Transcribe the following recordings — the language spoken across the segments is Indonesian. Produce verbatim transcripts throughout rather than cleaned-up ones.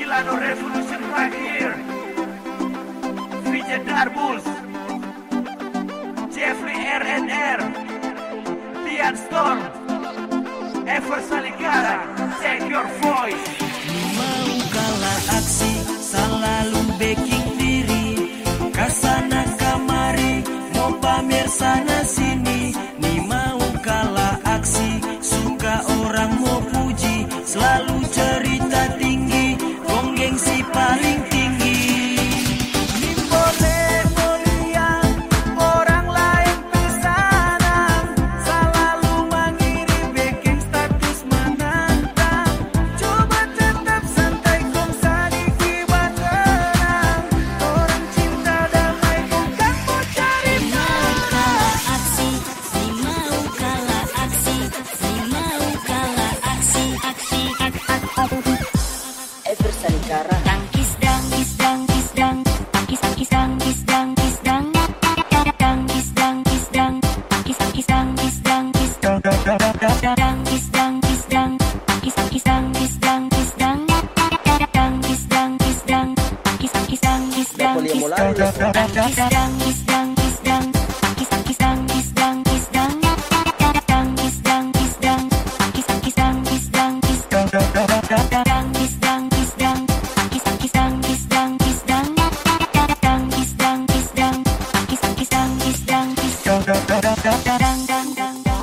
Milano Revolution right here. Vijay Darbus, Jeffrey R N R, Tian Storm, Ever Saligara, take your voice. Mau kalah aksi, selalu backing diri. Kasana kamari, mau pamer sana sini. Ni mau kalah aksi, suka orang mau puji. Selalu cerita tinggi, gong gengsi paling tinggi. Ni boleh mulia, orang lain pesanan. Selalu mengirim backing status menantang. Coba tetap santai, gong sedikit tenang. Orang cinta damai, gong kan mau cari Mau kalah aksi, si mau kalah aksi, si mau kalah aksi, aksi, ak, ak, ak. Ever Saligara. Tangkis dangkis dangkis dang, tangkis tangkis dangkis dangkis dang, tangkis dangkis dang, tangkis tangkis dangkis dangkis dang, tangkis dangkis dang, tangkis tangkis dangkis dangkis dang, tangkis dangkis dang, tangkis tangkis dangkis dangkis dang, tangkis dangkis dangkis dang, tangkis tangkis dangkis dangkis dang, tangkis dangkis dang, tangkis tangkis dangkis dangkis dang, tangkis dangkis dang, tangkis tangkis dangkis dangkis dang, tangkis dangkis dang, tangkis tangkis dangkis dangkis dang, dang dang dang dang.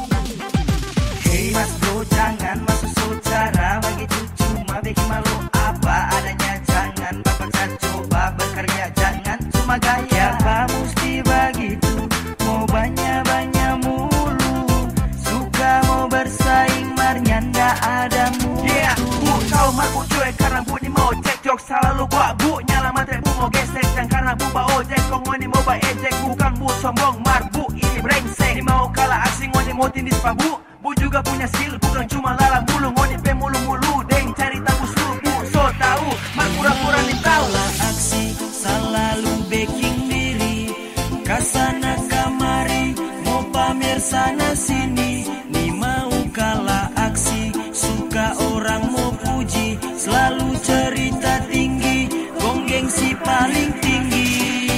Hei mas bro, jangan masuk saudara. Begitu cuma bikin malu apa adanya. Jangan bapak coba bekerja, jangan cuma gaya. Apa mesti begitu, mau banyak-banyak mulu. Suka mau bersaing, marnya nggak ada mulu. Yeah, bu, kau mampu cuek karena bu ni mau cekcok. Selalu gua bu, nyala matre bu mau gesek. Dan karena bu bawa ojek, kau ngoni mau bawa ejek. Bukan bu sombong, mar bu ini brengsek. Ni mau kalah asing, ngoni mau tindis pa bu. Bu juga punya skill, bukan cuma lala mulu. Ngoni pe mulu-mulu, deng cari tabu suruh bu. So tahu, mar pura-pura ni tahu. Kalah aksi, selalu backing diri. Kasana kamari, mau pamer sana sini. Ni mau kalah aksi, suka orang mau puji. Selalu cerita tinggi, gong gengsi paling tinggi.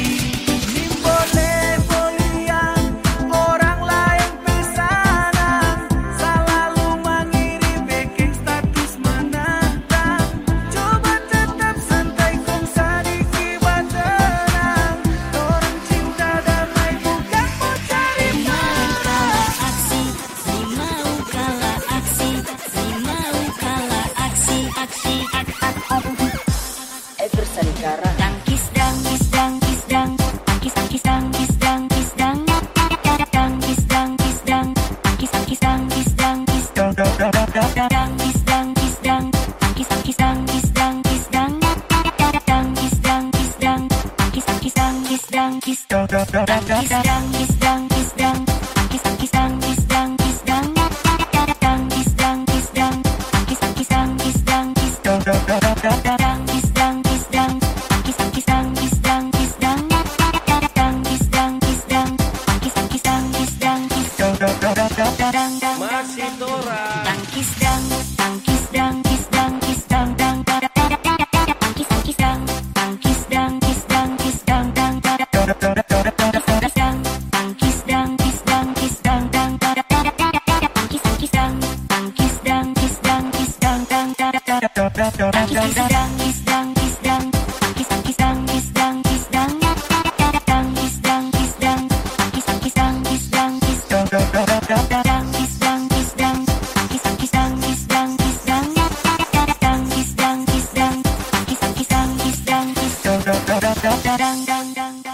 Ni boleh mulia, orang lain pesanan. Selalu mengirim backing status menantang. Coba tetap santai, gong sedikit tenang. Orang cinta damai, bukan mau cari Mau marah. kalah aksi, si mau kalah aksi, si mau kalah aksi, aksi, ak, ak, ak. Ever Saligara. Tangkis dangkis dangkis dang, tangkis tangkis dangkis dangkis dang, tangkis dangkis dang, tangkis tangkis dangkis dangkis dang, tangkis dangkis dang, tangkis tangkis dangkis dangkis dang, tangkis dangkis dang, tangkis tangkis dangkis dangkis dang, tangkis dangkis dangkis dang, tangkis tangkis dangkis dangkis dang, tangkis dangkis dang, tangkis tangkis dangkis dangkis dang, tangkis dangkis dang, tangkis tangkis dangkis dangkis dang, tangkis dangkis dang, tangkis tangkis dangkis dangkis dang, dang Masih Dora. tangkis dang, tangkis dangkis dangkis dang, dang tangkis tangkis dang, tangkis dangkis dangkis dang, dang tangkis dang, tangkis dangkis dangkis dang, dang tangkis tangkis dang, tangkis dangkis dangkis dang, dang tangkis dangkis dangkis dang, tangkis tangkis dangkis dangkis dang, tangkis dangkis dang, tangkis tangkis dangkis dangkis dang, tangkis dangkis dang, tangkis tangkis dangkis dangkis dang, tangkis dangkis dang, tangkis tangkis dangkis dangkis dang, dang dang dang.